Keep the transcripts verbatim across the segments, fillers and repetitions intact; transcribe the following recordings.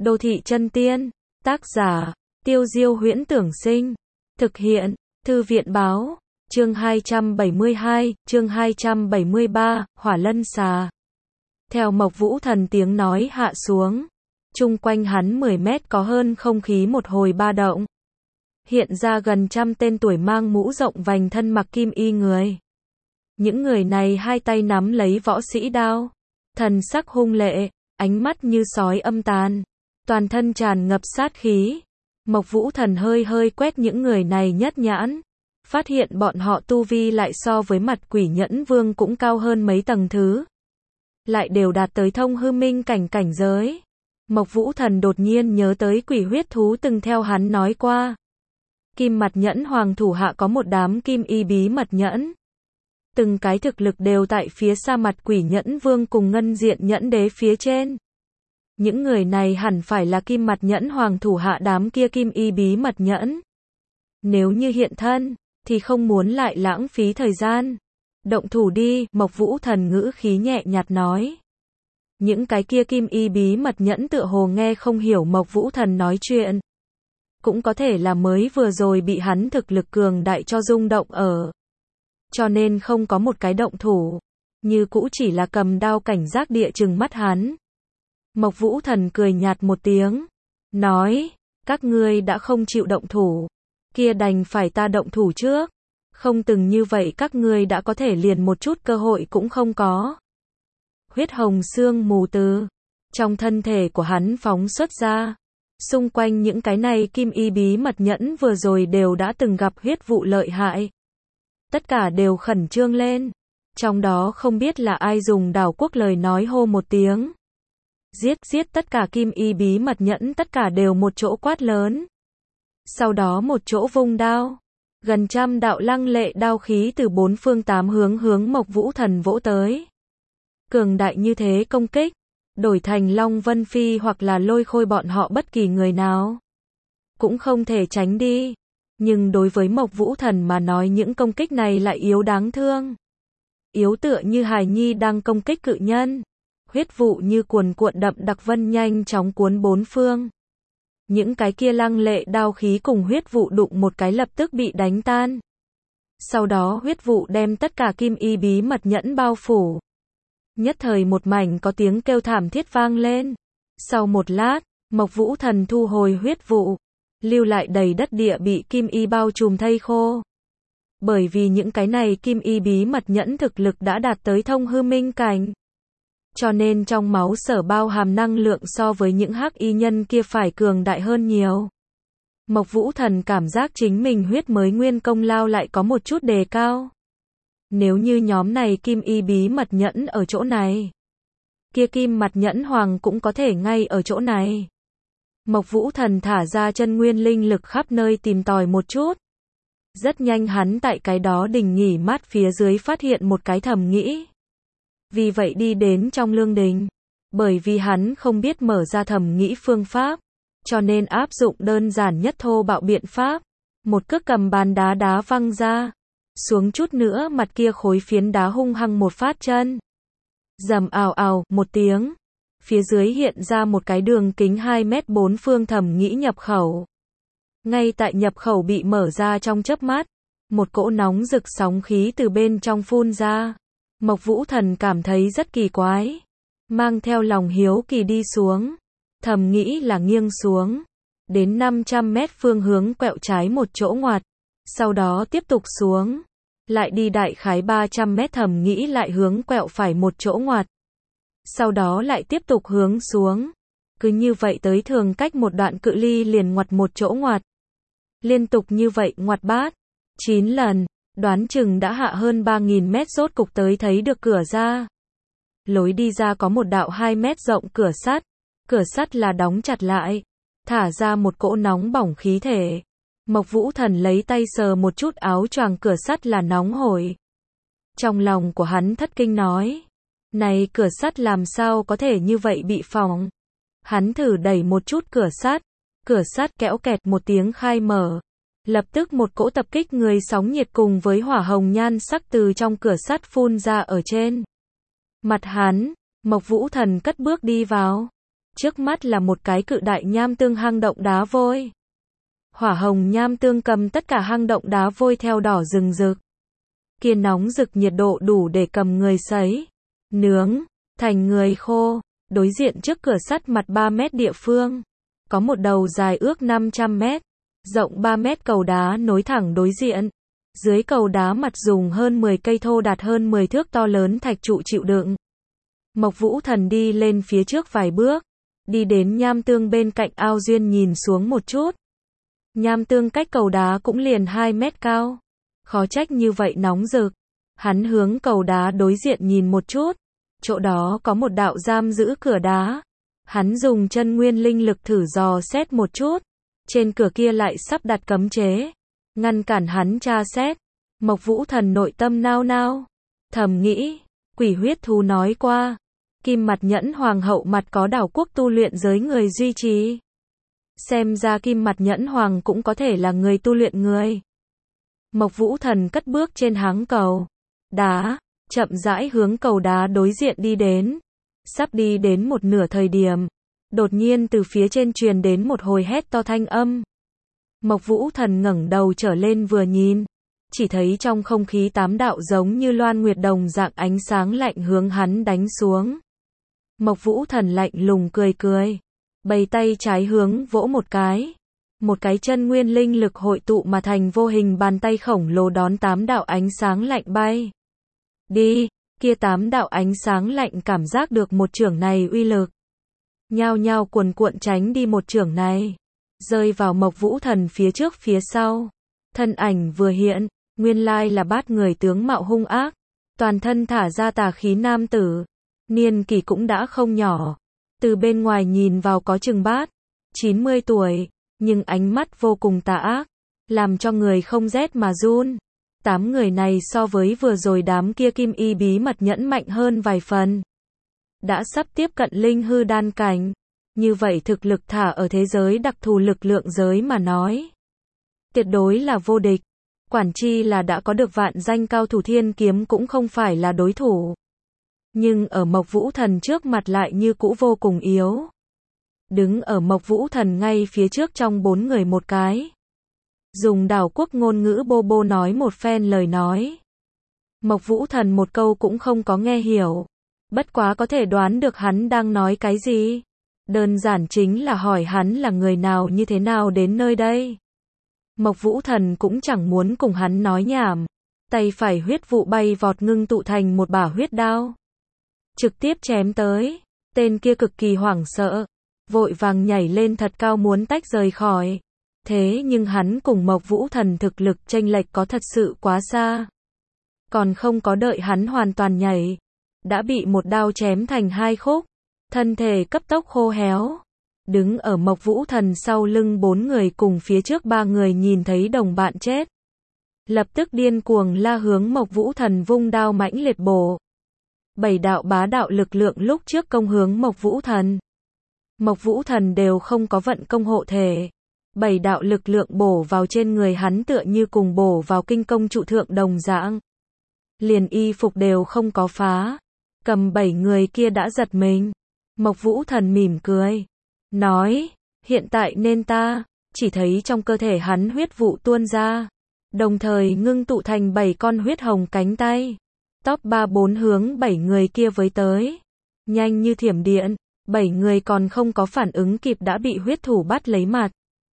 Đô thị chân tiên. Tác giả, Tiêu Diêu Huyễn Tưởng Sinh. Thực hiện, Thư viện Báo. Chương hai trăm bảy mươi hai, chương hai trăm bảy mươi ba, Hỏa Lân Xà. Theo Mộc Vũ Thần tiếng nói hạ xuống, chung quanh hắn mười mét có hơn không khí một hồi ba động. Hiện ra gần trăm tên tuổi mang mũ rộng vành thân mặc kim y người. Những người này hai tay nắm lấy võ sĩ đao, thần sắc hung lệ, ánh mắt như sói âm tàn, toàn thân tràn ngập sát khí. Mộc Vũ Thần hơi hơi quét những người này nhất nhãn, phát hiện bọn họ tu vi lại so với mặt Quỷ Nhẫn Vương cũng cao hơn mấy tầng thứ, lại đều đạt tới thông hư minh cảnh cảnh giới. Mộc Vũ Thần đột nhiên nhớ tới quỷ huyết thú từng theo hắn nói qua. Kim Mặt Nhẫn Hoàng thủ hạ có một đám kim y bí mật nhẫn. Từng cái thực lực đều tại phía xa mặt Quỷ Nhẫn Vương cùng Ngân Diện Nhẫn Đế phía trên. Những người này hẳn phải là Kim Mặt Nhẫn Hoàng thủ hạ đám kia kim y bí mật nhẫn. Nếu như hiện thân, thì không muốn lại lãng phí thời gian. Động thủ đi, Mộc Vũ Thần ngữ khí nhẹ nhạt nói. Những cái kia kim y bí mật nhẫn tựa hồ nghe không hiểu Mộc Vũ Thần nói chuyện. Cũng có thể là mới vừa rồi bị hắn thực lực cường đại cho rung động ở. Cho nên không có một cái động thủ. Như cũ chỉ là cầm đao cảnh giác địa chừng mắt hắn. Mộc Vũ Thần cười nhạt một tiếng. Nói, các ngươi đã không chịu động thủ. Kia đành phải ta động thủ trước. Không từng như vậy các ngươi đã có thể liền một chút cơ hội cũng không có. Huyết hồng xương mù từ trong thân thể của hắn phóng xuất ra. Xung quanh những cái này kim y bí mật nhẫn vừa rồi đều đã từng gặp huyết vụ lợi hại. Tất cả đều khẩn trương lên. Trong đó không biết là ai dùng đảo quốc lời nói hô một tiếng. Giết, giết tất cả kim y bí mật nhẫn tất cả đều một chỗ quát lớn. Sau đó một chỗ vung đao. Gần trăm đạo lăng lệ đao khí từ bốn phương tám hướng hướng Mộc Vũ Thần vỗ tới. Cường đại như thế công kích, đổi thành Long Vân Phi hoặc là Lôi Khôi bọn họ bất kỳ người nào cũng không thể tránh đi. Nhưng đối với Mộc Vũ Thần mà nói những công kích này lại yếu đáng thương. Yếu tựa như hài nhi đang công kích cự nhân. Huyết vụ như cuồn cuộn đậm đặc vân nhanh chóng cuốn bốn phương. Những cái kia lăng lệ đao khí cùng huyết vụ đụng một cái lập tức bị đánh tan. Sau đó huyết vụ đem tất cả kim y bí mật nhẫn bao phủ. Nhất thời một mảnh có tiếng kêu thảm thiết vang lên. Sau một lát, Mộc Vũ Thần thu hồi huyết vụ, lưu lại đầy đất địa bị kim y bao trùm thây khô. Bởi vì những cái này kim y bí mật nhẫn thực lực đã đạt tới thông hư minh cảnh. Cho nên trong máu sở bao hàm năng lượng so với những hắc y nhân kia phải cường đại hơn nhiều. Mộc Vũ Thần cảm giác chính mình huyết mới nguyên công lao lại có một chút đề cao. Nếu như nhóm này kim y bí mật nhẫn ở chỗ này, kia Kim Mặt Nhẫn Hoàng cũng có thể ngay ở chỗ này. Mộc Vũ Thần thả ra chân nguyên linh lực khắp nơi tìm tòi một chút. Rất nhanh hắn tại cái đó đình nghỉ mát phía dưới phát hiện một cái thầm nghĩ. Vì vậy đi đến trong lương đình. Bởi vì hắn không biết mở ra thầm nghĩ phương pháp, cho nên áp dụng đơn giản nhất thô bạo biện pháp. Một cước cầm bàn đá đá văng ra. Xuống chút nữa mặt kia khối phiến đá hung hăng một phát chân. Rầm ào ào một tiếng. Phía dưới hiện ra một cái đường kính hai mét bốn phương thầm nghĩ nhập khẩu. Ngay tại nhập khẩu bị mở ra trong chớp mắt, một cỗ nóng rực sóng khí từ bên trong phun ra. Mộc Vũ Thần cảm thấy rất kỳ quái. Mang theo lòng hiếu kỳ đi xuống. Thầm nghĩ là nghiêng xuống. Đến năm trăm mét phương hướng quẹo trái một chỗ ngoặt. Sau đó tiếp tục xuống. Lại đi đại khái ba trăm mét thầm nghĩ lại hướng quẹo phải một chỗ ngoặt. Sau đó lại tiếp tục hướng xuống. Cứ như vậy tới thường cách một đoạn cự ly liền ngoặt một chỗ ngoặt. Liên tục như vậy ngoặt bát. chín lần. Đoán chừng đã hạ hơn ba nghìn mét rốt cục tới thấy được cửa ra. Lối đi ra có một đạo hai mét rộng cửa sắt. Cửa sắt là đóng chặt lại. Thả ra một cỗ nóng bỏng khí thể. Mộc Vũ Thần lấy tay sờ một chút áo choàng cửa sắt là nóng hổi. Trong lòng của hắn thất kinh nói. Này cửa sắt làm sao có thể như vậy bị phỏng. Hắn thử đẩy một chút cửa sắt. Cửa sắt kéo kẹt một tiếng khai mở. Lập tức một cỗ tập kích người sóng nhiệt cùng với hỏa hồng nhan sắc từ trong cửa sắt phun ra ở trên mặt hắn. Mộc Vũ Thần cất bước đi vào. Trước mắt là một cái cự đại nham tương hang động đá vôi. Hỏa hồng nham tương cầm tất cả hang động đá vôi theo đỏ rừng rực. Kia nóng rực nhiệt độ đủ để cầm người sấy, nướng, thành người khô. Đối diện trước cửa sắt mặt ba mét địa phương, có một đầu dài ước năm trăm mét, rộng ba mét cầu đá nối thẳng đối diện. Dưới cầu đá mặt dùng hơn mười cây thô đạt hơn mười thước to lớn thạch trụ chịu đựng. Mộc Vũ Thần đi lên phía trước vài bước, đi đến nham tương bên cạnh ao duyên nhìn xuống một chút. Nham tương cách cầu đá cũng liền hai mét cao. Khó trách như vậy nóng rực. Hắn hướng cầu đá đối diện nhìn một chút. Chỗ đó có một đạo giam giữ cửa đá. Hắn dùng chân nguyên linh lực thử dò xét một chút. Trên cửa kia lại sắp đặt cấm chế, ngăn cản hắn tra xét. Mộc Vũ Thần nội tâm nao nao, thầm nghĩ, quỷ huyết thú nói qua, Kim Mặt Nhẫn Hoàng hậu mặt có đảo quốc tu luyện giới người duy trì. Xem ra Kim Mặt Nhẫn Hoàng cũng có thể là người tu luyện người. Mộc Vũ Thần cất bước trên háng cầu đá, chậm rãi hướng cầu đá đối diện đi đến. Sắp đi đến một nửa thời điểm, đột nhiên từ phía trên truyền đến một hồi hét to thanh âm. Mộc Vũ Thần ngẩng đầu trở lên vừa nhìn, chỉ thấy trong không khí tám đạo giống như loan nguyệt đồng dạng ánh sáng lạnh hướng hắn đánh xuống. Mộc Vũ Thần lạnh lùng cười cười, bày tay trái hướng vỗ một cái. Một cái chân nguyên linh lực hội tụ mà thành vô hình bàn tay khổng lồ đón tám đạo ánh sáng lạnh bay. Đi, kia tám đạo ánh sáng lạnh cảm giác được một chưởng này uy lực. Nhao nhao cuồn cuộn tránh đi một chưởng này, rơi vào Mộc Vũ Thần phía trước phía sau. Thân ảnh vừa hiện, nguyên lai là bát người tướng mạo hung ác, toàn thân thả ra tà khí nam tử, niên kỷ cũng đã không nhỏ, từ bên ngoài nhìn vào có chừng bát chín mươi tuổi, nhưng ánh mắt vô cùng tà ác, làm cho người không rét mà run. Tám người này so với vừa rồi đám kia kim y bí mật nhẫn mạnh hơn vài phần. Đã sắp tiếp cận linh hư đan cảnh, như vậy thực lực thả ở thế giới đặc thù lực lượng giới mà nói, tuyệt đối là vô địch. Quản chi là đã có được vạn danh cao thủ thiên kiếm cũng không phải là đối thủ. Nhưng ở Mộc Vũ Thần trước mặt lại như cũ vô cùng yếu. Đứng ở Mộc Vũ Thần ngay phía trước trong bốn người một cái. Dùng đảo quốc ngôn ngữ bô bô nói một phen lời nói. Mộc Vũ Thần một câu cũng không có nghe hiểu. Bất quá có thể đoán được hắn đang nói cái gì. Đơn giản chính là hỏi hắn là người nào như thế nào đến nơi đây. Mộc Vũ Thần cũng chẳng muốn cùng hắn nói nhảm. Tay phải huyết vụ bay vọt ngưng tụ thành một bả huyết đao. Trực tiếp chém tới. Tên kia cực kỳ hoảng sợ, vội vàng nhảy lên thật cao muốn tách rời khỏi. Thế nhưng hắn cùng Mộc Vũ Thần thực lực chênh lệch có thật sự quá xa. Còn không có đợi hắn hoàn toàn nhảy, đã bị một đao chém thành hai khúc, thân thể cấp tốc khô héo. Đứng ở Mộc Vũ Thần sau lưng bốn người cùng phía trước ba người nhìn thấy đồng bạn chết, lập tức điên cuồng la hướng Mộc Vũ Thần vung đao mãnh liệt bổ. Bảy đạo bá đạo lực lượng lúc trước công hướng Mộc Vũ Thần. Mộc Vũ Thần đều không có vận công hộ thể. Bảy đạo lực lượng bổ vào trên người hắn tựa như cùng bổ vào kinh công trụ thượng đồng dạng. Liền y phục đều không có phá. Cầm bảy người kia đã giật mình. Mộc Vũ Thần mỉm cười, nói, hiện tại nên ta, chỉ thấy trong cơ thể hắn huyết vụ tuôn ra, đồng thời ngưng tụ thành bảy con huyết hồng cánh tay. Top ba bốn hướng bảy người kia với tới. Nhanh như thiểm điện, bảy người còn không có phản ứng kịp đã bị huyết thủ bắt lấy mặt.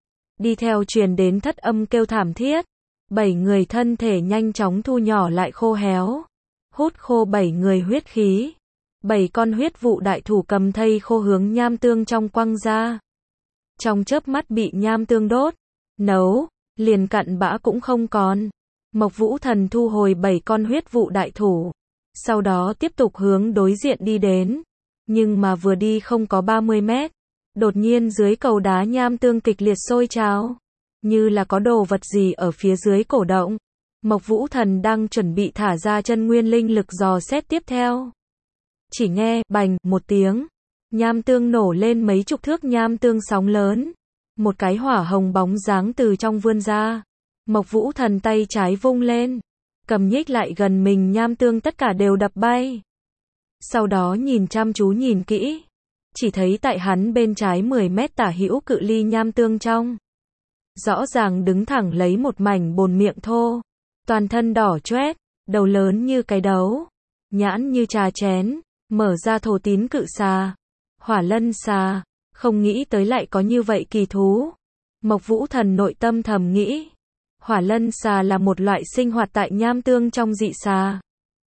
Đi theo truyền đến thất âm kêu thảm thiết. Bảy người thân thể nhanh chóng thu nhỏ lại khô héo. Hút khô bảy người huyết khí. Bảy con huyết vụ đại thủ cầm thây khô hướng nham tương trong quăng ra. Trong chớp mắt bị nham tương đốt, nấu, liền cặn bã cũng không còn. Mộc Vũ Thần thu hồi bảy con huyết vụ đại thủ. Sau đó tiếp tục hướng đối diện đi đến. Nhưng mà vừa đi không có ba mươi mét. Đột nhiên dưới cầu đá nham tương kịch liệt sôi trào. Như là có đồ vật gì ở phía dưới cổ động. Mộc Vũ Thần đang chuẩn bị thả ra chân nguyên linh lực dò xét tiếp theo. Chỉ nghe, bành, một tiếng. Nham tương nổ lên mấy chục thước nham tương sóng lớn. Một cái hỏa hồng bóng dáng từ trong vươn ra. Mộc Vũ Thần tay trái vung lên. Cầm nhích lại gần mình nham tương tất cả đều đập bay. Sau đó nhìn chăm chú nhìn kỹ. chỉ thấy tại hắn bên trái mười mét tả hữu cự ly nham tương trong. Rõ ràng đứng thẳng lấy một mảnh bồn miệng thô, toàn thân đỏ choét, đầu lớn như cái đấu, nhãn như trà chén, mở ra thổ tín cự xà, hỏa lân xà, không nghĩ tới lại có như vậy kỳ thú. Mộc Vũ Thần nội tâm thầm nghĩ, hỏa lân xà là một loại sinh hoạt tại nham tương trong dị xà.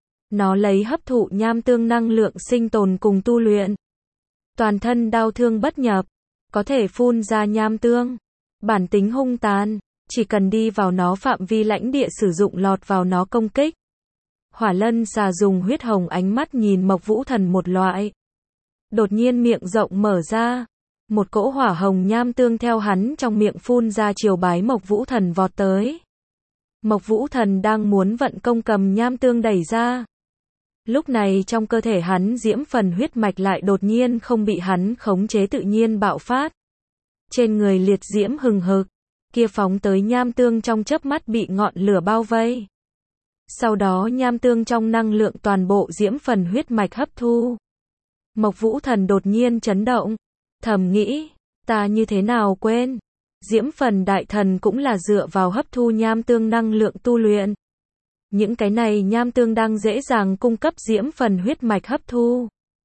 Nó lấy hấp thụ nham tương năng lượng sinh tồn cùng tu luyện. Toàn thân đau thương bất nhập, có thể phun ra nham tương. Bản tính hung tàn, chỉ cần đi vào nó phạm vi lãnh địa sử dụng lọt vào nó công kích. Hỏa lân xà dùng huyết hồng ánh mắt nhìn Mộc Vũ Thần một loại. Đột nhiên miệng rộng mở ra. Một cỗ hỏa hồng nham tương theo hắn trong miệng phun ra chiều bái Mộc Vũ Thần vọt tới. Mộc Vũ Thần đang muốn vận công cầm nham tương đẩy ra. Lúc này trong cơ thể hắn diễm phần huyết mạch lại đột nhiên không bị hắn khống chế tự nhiên bạo phát. Trên người liệt diễm hừng hực, kia phóng tới nham tương trong chớp mắt bị ngọn lửa bao vây. Sau đó nham tương trong năng lượng toàn bộ diễm phần huyết mạch hấp thu. Mộc Vũ Thần đột nhiên chấn động, thầm nghĩ, ta như thế nào quên, diễm phần đại thần cũng là dựa vào hấp thu nham tương năng lượng tu luyện. Những cái này nham tương đang dễ dàng cung cấp diễm phần huyết mạch hấp thu.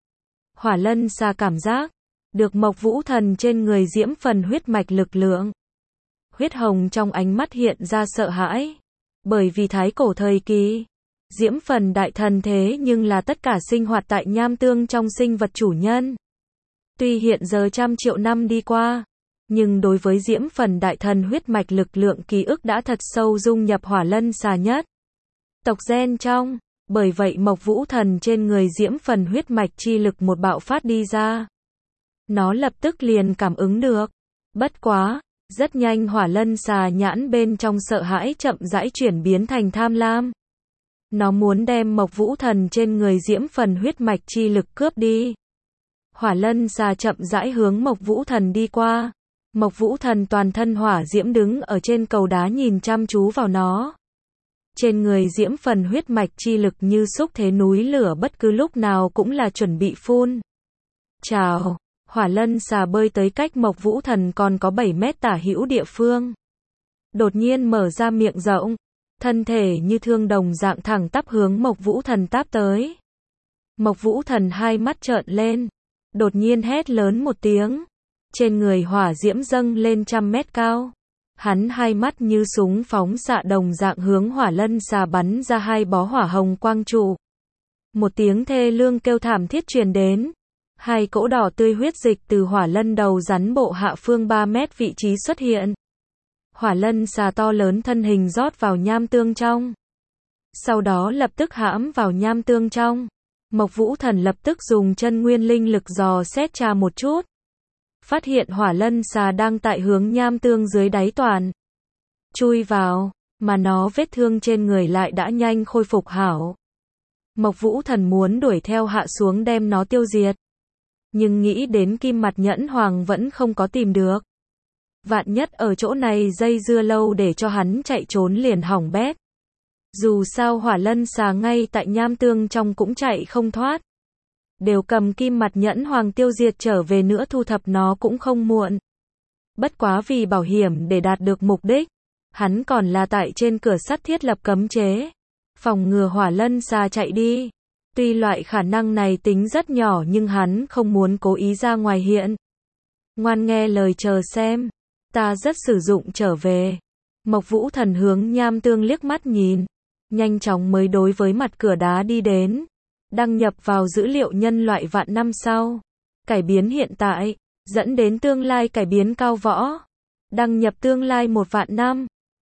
Hỏa lân xà cảm giác được Mộc Vũ Thần trên người diễm phần huyết mạch lực lượng. Huyết hồng trong ánh mắt hiện ra sợ hãi. Bởi vì thái cổ thời kỳ, diễm phần đại thần thế nhưng là tất cả sinh hoạt tại nham tương trong sinh vật chủ nhân. Tuy hiện giờ trăm triệu năm đi qua, nhưng đối với diễm phần đại thần huyết mạch lực lượng ký ức đã thật sâu dung nhập hỏa lân xà nhất tộc gen trong. Bởi vậy Mộc Vũ Thần trên người diễm phần huyết mạch chi lực một bạo phát đi ra. Nó lập tức liền cảm ứng được. Bất quá, rất nhanh hỏa lân xà nhãn bên trong sợ hãi chậm rãi chuyển biến thành tham lam. Nó muốn đem Mộc Vũ Thần trên người diễm phần huyết mạch chi lực cướp đi. Hỏa lân xà chậm rãi hướng Mộc Vũ Thần đi qua. Mộc Vũ Thần toàn thân hỏa diễm đứng ở trên cầu đá nhìn chăm chú vào nó. Trên người diễm phần huyết mạch chi lực như xúc thế núi lửa bất cứ lúc nào cũng là chuẩn bị phun. Chào, hỏa lân xà bơi tới cách Mộc Vũ Thần còn có bảy mét tả hữu địa phương. Đột nhiên mở ra miệng rộng, thân thể như thương đồng dạng thẳng tắp hướng Mộc Vũ Thần táp tới. Mộc Vũ Thần hai mắt trợn lên, đột nhiên hét lớn một tiếng. Trên người hỏa diễm dâng lên trăm mét cao. Hắn hai mắt như súng phóng xạ đồng dạng hướng hỏa lân xà bắn ra hai bó hỏa hồng quang trụ. Một tiếng thê lương kêu thảm thiết truyền đến. Hai cỗ đỏ tươi huyết dịch từ hỏa lân đầu rắn bộ hạ phương ba mét vị trí xuất hiện. Hỏa lân xà to lớn thân hình rót vào nham tương trong. Sau đó lập tức hãm vào nham tương trong. Mộc Vũ Thần lập tức dùng chân nguyên linh lực dò xét tra một chút. Phát hiện hỏa lân xà đang tại hướng nham tương dưới đáy toàn chui vào, mà nó vết thương trên người lại đã nhanh khôi phục hảo. Mộc Vũ Thần muốn đuổi theo hạ xuống đem nó tiêu diệt. Nhưng nghĩ đến kim mặt nhẫn hoàng vẫn không có tìm được. Vạn nhất ở chỗ này dây dưa lâu để cho hắn chạy trốn liền hỏng bét. Dù sao hỏa lân xà ngay tại nham tương trong cũng chạy không thoát. Đều cầm kim mặt nhẫn hoàng tiêu diệt trở về nữa thu thập nó cũng không muộn. Bất quá vì bảo hiểm để đạt được mục đích, hắn còn là tại trên cửa sắt thiết lập cấm chế, phòng ngừa hỏa lân xà chạy đi. Tuy loại khả năng này tính rất nhỏ nhưng hắn không muốn cố ý ra ngoài hiện. Ngoan nghe lời chờ xem, ta rất sử dụng trở về. Mộc Vũ Thần hướng nham tương liếc mắt nhìn, nhanh chóng mới đối với mặt cửa đá đi đến. Đăng nhập vào dữ liệu nhân loại vạn năm sau. Cải biến hiện tại, dẫn đến tương lai cải biến cao võ. Đăng nhập tương lai một vạn năm.